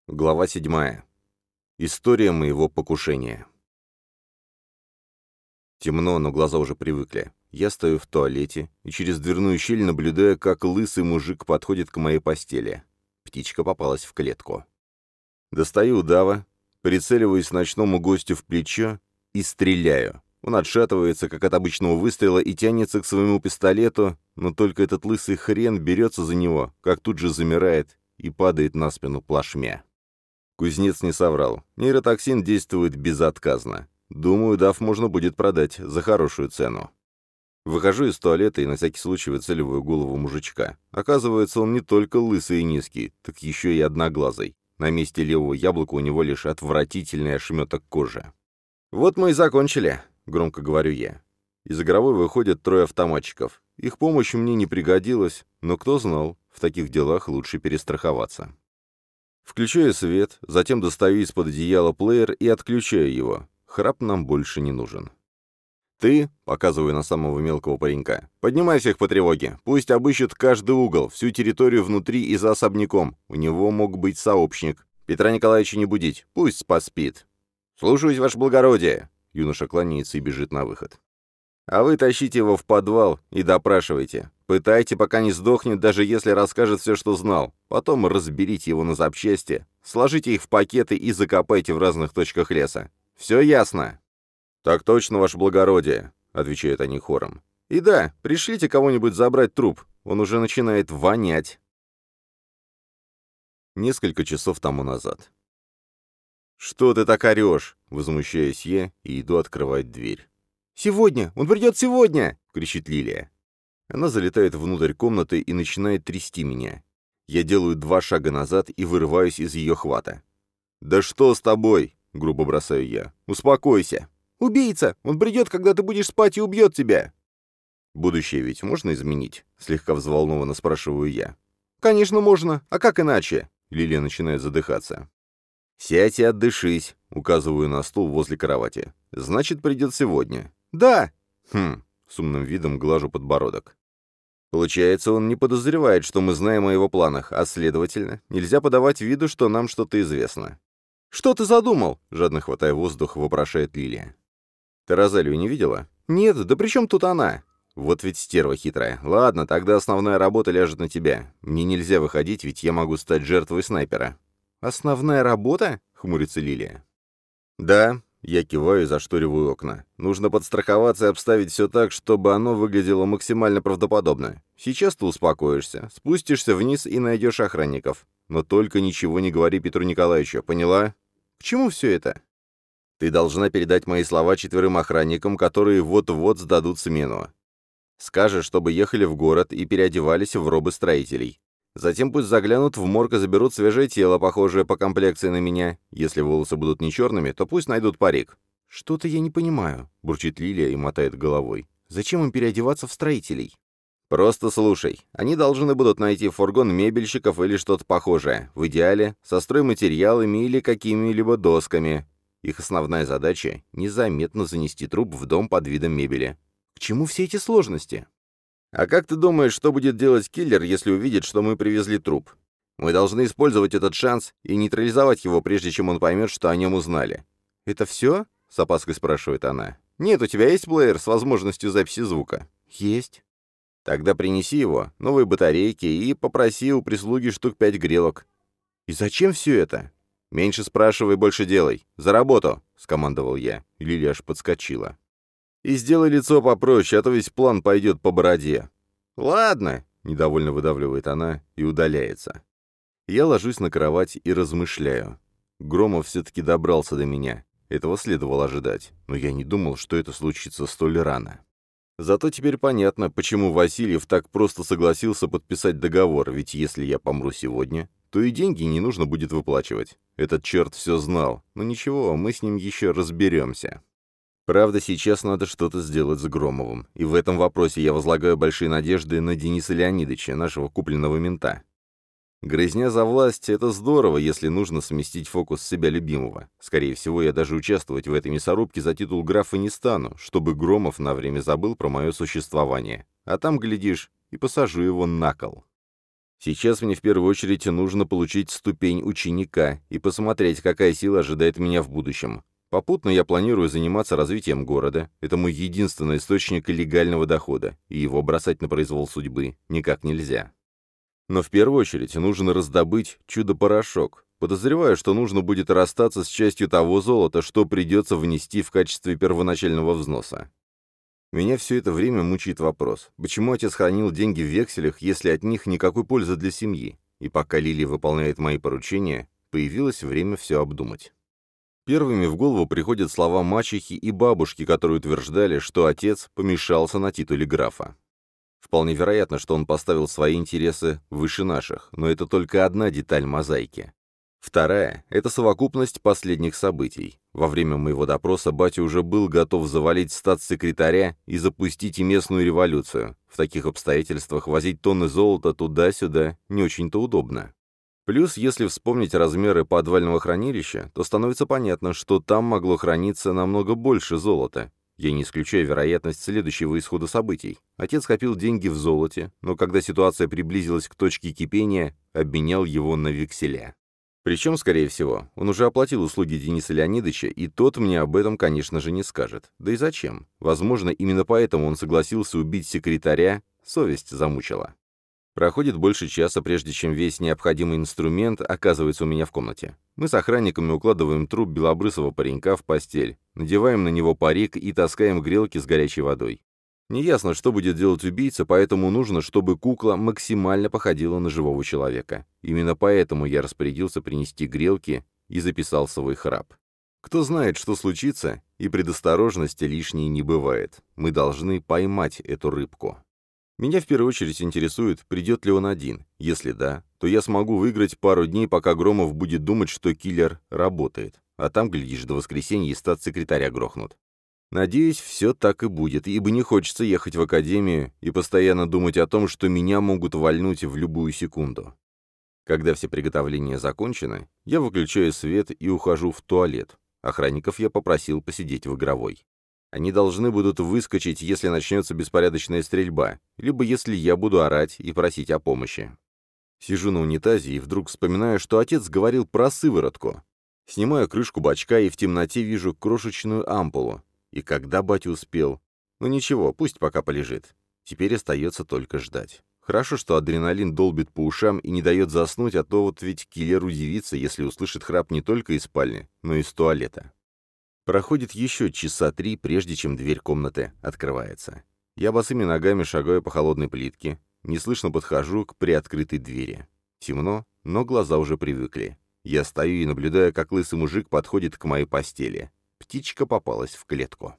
Глава 7. История моего покушения. Темно, но глаза уже привыкли. Я стою в туалете и через дверную щель наблюдаю, как лысый мужик подходит к моей постели. Птичка попалась в клетку. Достаю удава, прицеливаюсь ночному гостю в плечо и стреляю. Он отшатывается, как от обычного выстрела, и тянется к своему пистолету, но только этот лысый хрен берется за него, как тут же замирает и падает на спину плашмя. Кузнец не соврал. Нейротоксин действует безотказно. Думаю, дав можно будет продать за хорошую цену. Выхожу из туалета и на всякий случай выцеливаю голову мужичка. Оказывается, он не только лысый и низкий, так еще и одноглазый. На месте левого яблока у него лишь отвратительный ошметок кожи. «Вот мы и закончили», — громко говорю я. Из игровой выходят 3 автоматчиков. Их помощь мне не пригодилась, но кто знал, в таких делах лучше перестраховаться. Включаю свет, затем достаю из-под одеяла плеер и отключаю его. Храп нам больше не нужен. «Ты», — показываю на самого мелкого паренька, — «поднимай всех по тревоге. Пусть обыщут каждый угол, всю территорию внутри и за особняком. У него мог быть сообщник. Петра Николаевича не будить, пусть поспит». «Слушаюсь, ваше благородие». Юноша кланяется и бежит на выход. «А вы тащите его в подвал и допрашивайте. Пытайте, пока не сдохнет, даже если расскажет все, что знал. Потом разберите его на запчасти, сложите их в пакеты и закопайте в разных точках леса. Все ясно?» «Так точно, ваше благородие», — отвечают они хором. «И да, пришлите кого-нибудь забрать труп. Он уже начинает вонять». Несколько часов тому назад. «Что ты так орешь?» — возмущаюсь я и иду открывать дверь. «Сегодня! Он придет сегодня!» — кричит Лилия. Она залетает внутрь комнаты и начинает трясти меня. Я делаю 2 шага назад и вырываюсь из ее хвата. «Да что с тобой?» — грубо бросаю я. «Успокойся!» «Убийца! Он придет, когда ты будешь спать, и убьет тебя!» «Будущее ведь можно изменить?» — слегка взволнованно спрашиваю я. «Конечно можно! А как иначе?» — Лилия начинает задыхаться. «Сядь и отдышись», — указываю на стул возле кровати. «Значит, придет сегодня». «Да!» С умным видом глажу подбородок. Получается, он не подозревает, что мы знаем о его планах, а, следовательно, нельзя подавать виду, что нам что-то известно. «Что ты задумал?» — жадно хватая воздух, вопрошает Лилия. «Ты Розалию не видела?» «Нет, да при чем тут она?» «Вот ведь стерва хитрая. Ладно, тогда основная работа ляжет на тебя. Мне нельзя выходить, ведь я могу стать жертвой снайпера». «Основная работа?» — хмурится Лилия. «Да», — я киваю и зашториваю окна. «Нужно подстраховаться и обставить все так, чтобы оно выглядело максимально правдоподобно. Сейчас ты успокоишься, спустишься вниз и найдешь охранников. Но только ничего не говори Петру Николаевичу, поняла?» «К чему все это?» «Ты должна передать мои слова 4 охранникам, которые вот-вот сдадут смену. Скажешь, чтобы ехали в город и переодевались в робы строителей. Затем пусть заглянут в морг и заберут свежее тело, похожее по комплекции на меня. Если волосы будут не черными, то пусть найдут парик». «Что-то я не понимаю», — бурчит Лилия и мотает головой. «Зачем им переодеваться в строителей?» «Просто слушай. Они должны будут найти фургон мебельщиков или что-то похожее. В идеале, со стройматериалами или какими-либо досками. Их основная задача — незаметно занести труп в дом под видом мебели». «К чему все эти сложности?» «А как ты думаешь, что будет делать киллер, если увидит, что мы привезли труп? Мы должны использовать этот шанс и нейтрализовать его, прежде чем он поймет, что о нем узнали». «Это все?» — с опаской спрашивает она. «Нет, у тебя есть плеер с возможностью записи звука?» «Есть». «Тогда принеси его, новые батарейки и попроси у прислуги штук 5 грелок». «И зачем все это?» «Меньше спрашивай, больше делай. За работу!» — скомандовал я. Лилия аж подскочила. «И сделай лицо попроще, а то весь план пойдет по бороде». «Ладно», — недовольно выдавливает она и удаляется. Я ложусь на кровать и размышляю. Громов все-таки добрался до меня. Этого следовало ожидать, но я не думал, что это случится столь рано. Зато теперь понятно, почему Васильев так просто согласился подписать договор, ведь если я помру сегодня, то и деньги не нужно будет выплачивать. Этот черт все знал, но ничего, мы с ним еще разберемся. Правда, сейчас надо что-то сделать с Громовым, и в этом вопросе я возлагаю большие надежды на Дениса Леонидовича, нашего купленного мента. Грызня за власть — это здорово, если нужно сместить фокус с себя любимого. Скорее всего, я даже участвовать в этой мясорубке за титул графа не стану, чтобы Громов на время забыл про мое существование. А там, глядишь, и посажу его на кол. Сейчас мне в первую очередь нужно получить ступень ученика и посмотреть, какая сила ожидает меня в будущем. Попутно я планирую заниматься развитием города. Это мой единственный источник легального дохода, и его бросать на произвол судьбы никак нельзя. Но в первую очередь нужно раздобыть чудо-порошок. Подозреваю, что нужно будет расстаться с частью того золота, что придется внести в качестве первоначального взноса. Меня все это время мучает вопрос, почему отец хранил деньги в векселях, если от них никакой пользы для семьи? И пока Лилия выполняет мои поручения, появилось время все обдумать. Первыми в голову приходят слова мачехи и бабушки, которые утверждали, что отец помешался на титуле графа. Вполне вероятно, что он поставил свои интересы выше наших, но это только одна деталь мозаики. Вторая — это совокупность последних событий. Во время моего допроса батя уже был готов завалить статс-секретаря и запустить и местную революцию. В таких обстоятельствах возить тонны золота туда-сюда не очень-то удобно. Плюс, если вспомнить размеры подвального хранилища, то становится понятно, что там могло храниться намного больше золота. Я не исключаю вероятность следующего исхода событий. Отец копил деньги в золоте, но когда ситуация приблизилась к точке кипения, обменял его на векселя. Причем, скорее всего, он уже оплатил услуги Дениса Леонидовича, и тот мне об этом, конечно же, не скажет. Да и зачем? Возможно, именно поэтому он согласился убить секретаря, совесть замучила. Проходит больше часа, прежде чем весь необходимый инструмент оказывается у меня в комнате. Мы с охранниками укладываем труп белобрысого паренька в постель, надеваем на него парик и таскаем грелки с горячей водой. Неясно, что будет делать убийца, поэтому нужно, чтобы кукла максимально походила на живого человека. Именно поэтому я распорядился принести грелки и записал свой храп. Кто знает, что случится, и предосторожности лишней не бывает. Мы должны поймать эту рыбку. Меня в первую очередь интересует, придет ли он один. Если да, то я смогу выиграть пару дней, пока Громов будет думать, что киллер работает. А там, глядишь, до воскресенья и статс-секретаря грохнут. Надеюсь, все так и будет, ибо не хочется ехать в академию и постоянно думать о том, что меня могут вальнуть в любую секунду. Когда все приготовления закончены, я выключаю свет и ухожу в туалет. Охранников я попросил посидеть в игровой. Они должны будут выскочить, если начнется беспорядочная стрельба, либо если я буду орать и просить о помощи. Сижу на унитазе и вдруг вспоминаю, что отец говорил про сыворотку. Снимаю крышку бачка и в темноте вижу крошечную ампулу. И когда батя успел? Ну ничего, пусть пока полежит. Теперь остается только ждать. Хорошо, что адреналин долбит по ушам и не дает заснуть, а то вот ведь киллер удивится, если услышит храп не только из спальни, но и из туалета. Проходит еще часа 3, прежде чем дверь комнаты открывается. Я босыми ногами шагаю по холодной плитке, неслышно подхожу к приоткрытой двери. Темно, но глаза уже привыкли. Я стою и наблюдаю, как лысый мужик подходит к моей постели. Птичка попалась в клетку.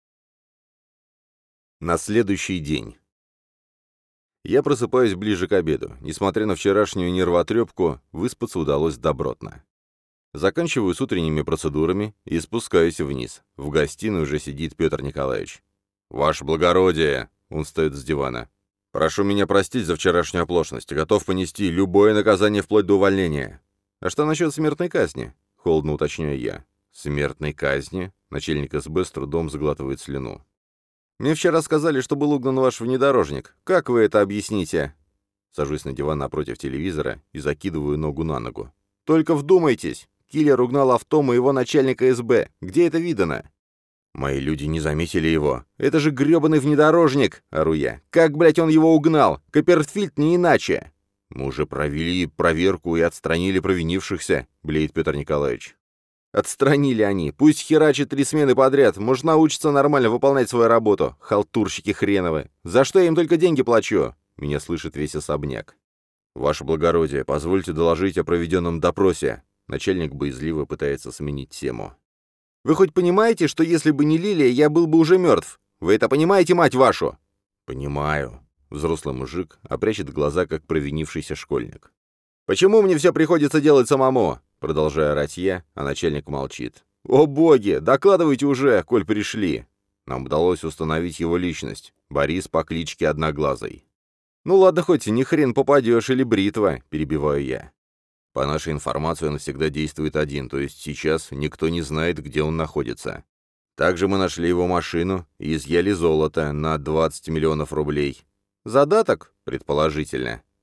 На следующий день. Я просыпаюсь ближе к обеду. Несмотря на вчерашнюю нервотрепку, выспаться удалось добротно. Заканчиваю с утренними процедурами и спускаюсь вниз. В гостиной уже сидит Петр Николаевич. «Ваше благородие!» — он встает с дивана. «Прошу меня простить за вчерашнюю оплошность. Готов понести любое наказание вплоть до увольнения». «А что насчет смертной казни?» — холодно уточняю я. «Смертной казни?» — начальник СБ с трудом сглатывает слюну. «Мне вчера сказали, что был угнан ваш внедорожник. Как вы это объясните?» Сажусь на диван напротив телевизора и закидываю ногу на ногу. «Только вдумайтесь! Киллер угнал авто моего начальника СБ. Где это видано?» «Мои люди не заметили его. Это же грёбаный внедорожник!» — ору я. «Как, блядь, он его угнал? Копперфильд не иначе!» «Мы уже провели проверку и отстранили провинившихся», — блеет Петр Николаевич. «Отстранили они. Пусть херачат 3 смены подряд. Может, научатся нормально выполнять свою работу. Халтурщики хреновы. За что я им только деньги плачу?» Меня слышит весь особняк. «Ваше благородие, позвольте доложить о проведенном допросе». Начальник боязливо пытается сменить тему. «Вы хоть понимаете, что если бы не Лилия, я был бы уже мертв? Вы это понимаете, мать вашу?» «Понимаю». Взрослый мужик опрячет глаза, как провинившийся школьник. «Почему мне все приходится делать самому?» Продолжая орать я, а начальник молчит. «О боги! Докладывайте уже, коль пришли!» Нам удалось установить его личность. Борис по кличке Одноглазый. «Ну ладно, хоть ни хрен попадешь или бритва», — перебиваю я. По нашей информации он всегда действует один, то есть сейчас никто не знает, где он находится. Также мы нашли его машину и изъяли золото на 20 миллионов рублей. Задаток? Предположительно.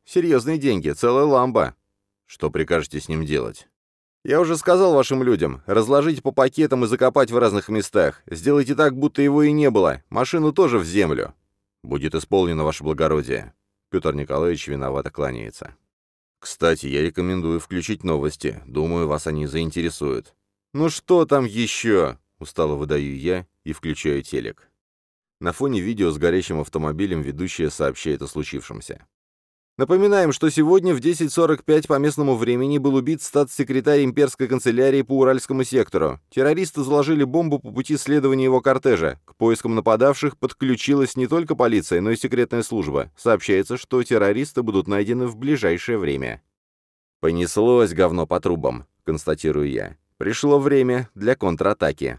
Серьезные деньги, целая ламба. Что прикажете с ним делать? Я уже сказал вашим людям, разложить по пакетам и закопать в разных местах. Сделайте так, будто его и не было. Машину тоже в землю. Будет исполнено, ваше благородие. Петр Николаевич виновато кланяется. Кстати, я рекомендую включить новости. Думаю, вас они заинтересуют. Ну что там еще? Устало выдаю я и включаю телек. На фоне видео с горящим автомобилем ведущая сообщает о случившемся. Напоминаем, что сегодня в 10:45 по местному времени был убит статс-секретарь имперской канцелярии по Уральскому сектору. Террористы заложили бомбу по пути следования его кортежа. К поискам нападавших подключилась не только полиция, но и секретная служба. Сообщается, что террористы будут найдены в ближайшее время. «Понеслось говно по трубам», — констатирую я. «Пришло время для контратаки».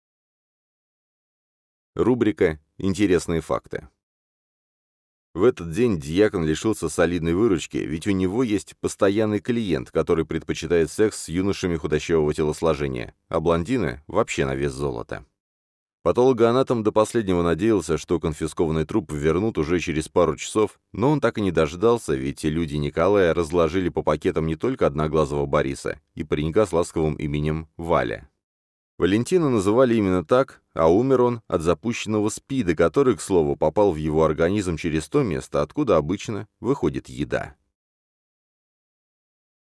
Рубрика «Интересные факты». В этот день дьякон лишился солидной выручки, ведь у него есть постоянный клиент, который предпочитает секс с юношами худощавого телосложения, а блондины вообще на вес золота. Патологоанатом до последнего надеялся, что конфискованный труп вернут уже через пару часов, но он так и не дождался, ведь люди Николая разложили по пакетам не только одноглазого Бориса и паренька с ласковым именем Валя. Валентина называли именно так, а умер он от запущенного СПИДа, который, к слову, попал в его организм через то место, откуда обычно выходит еда.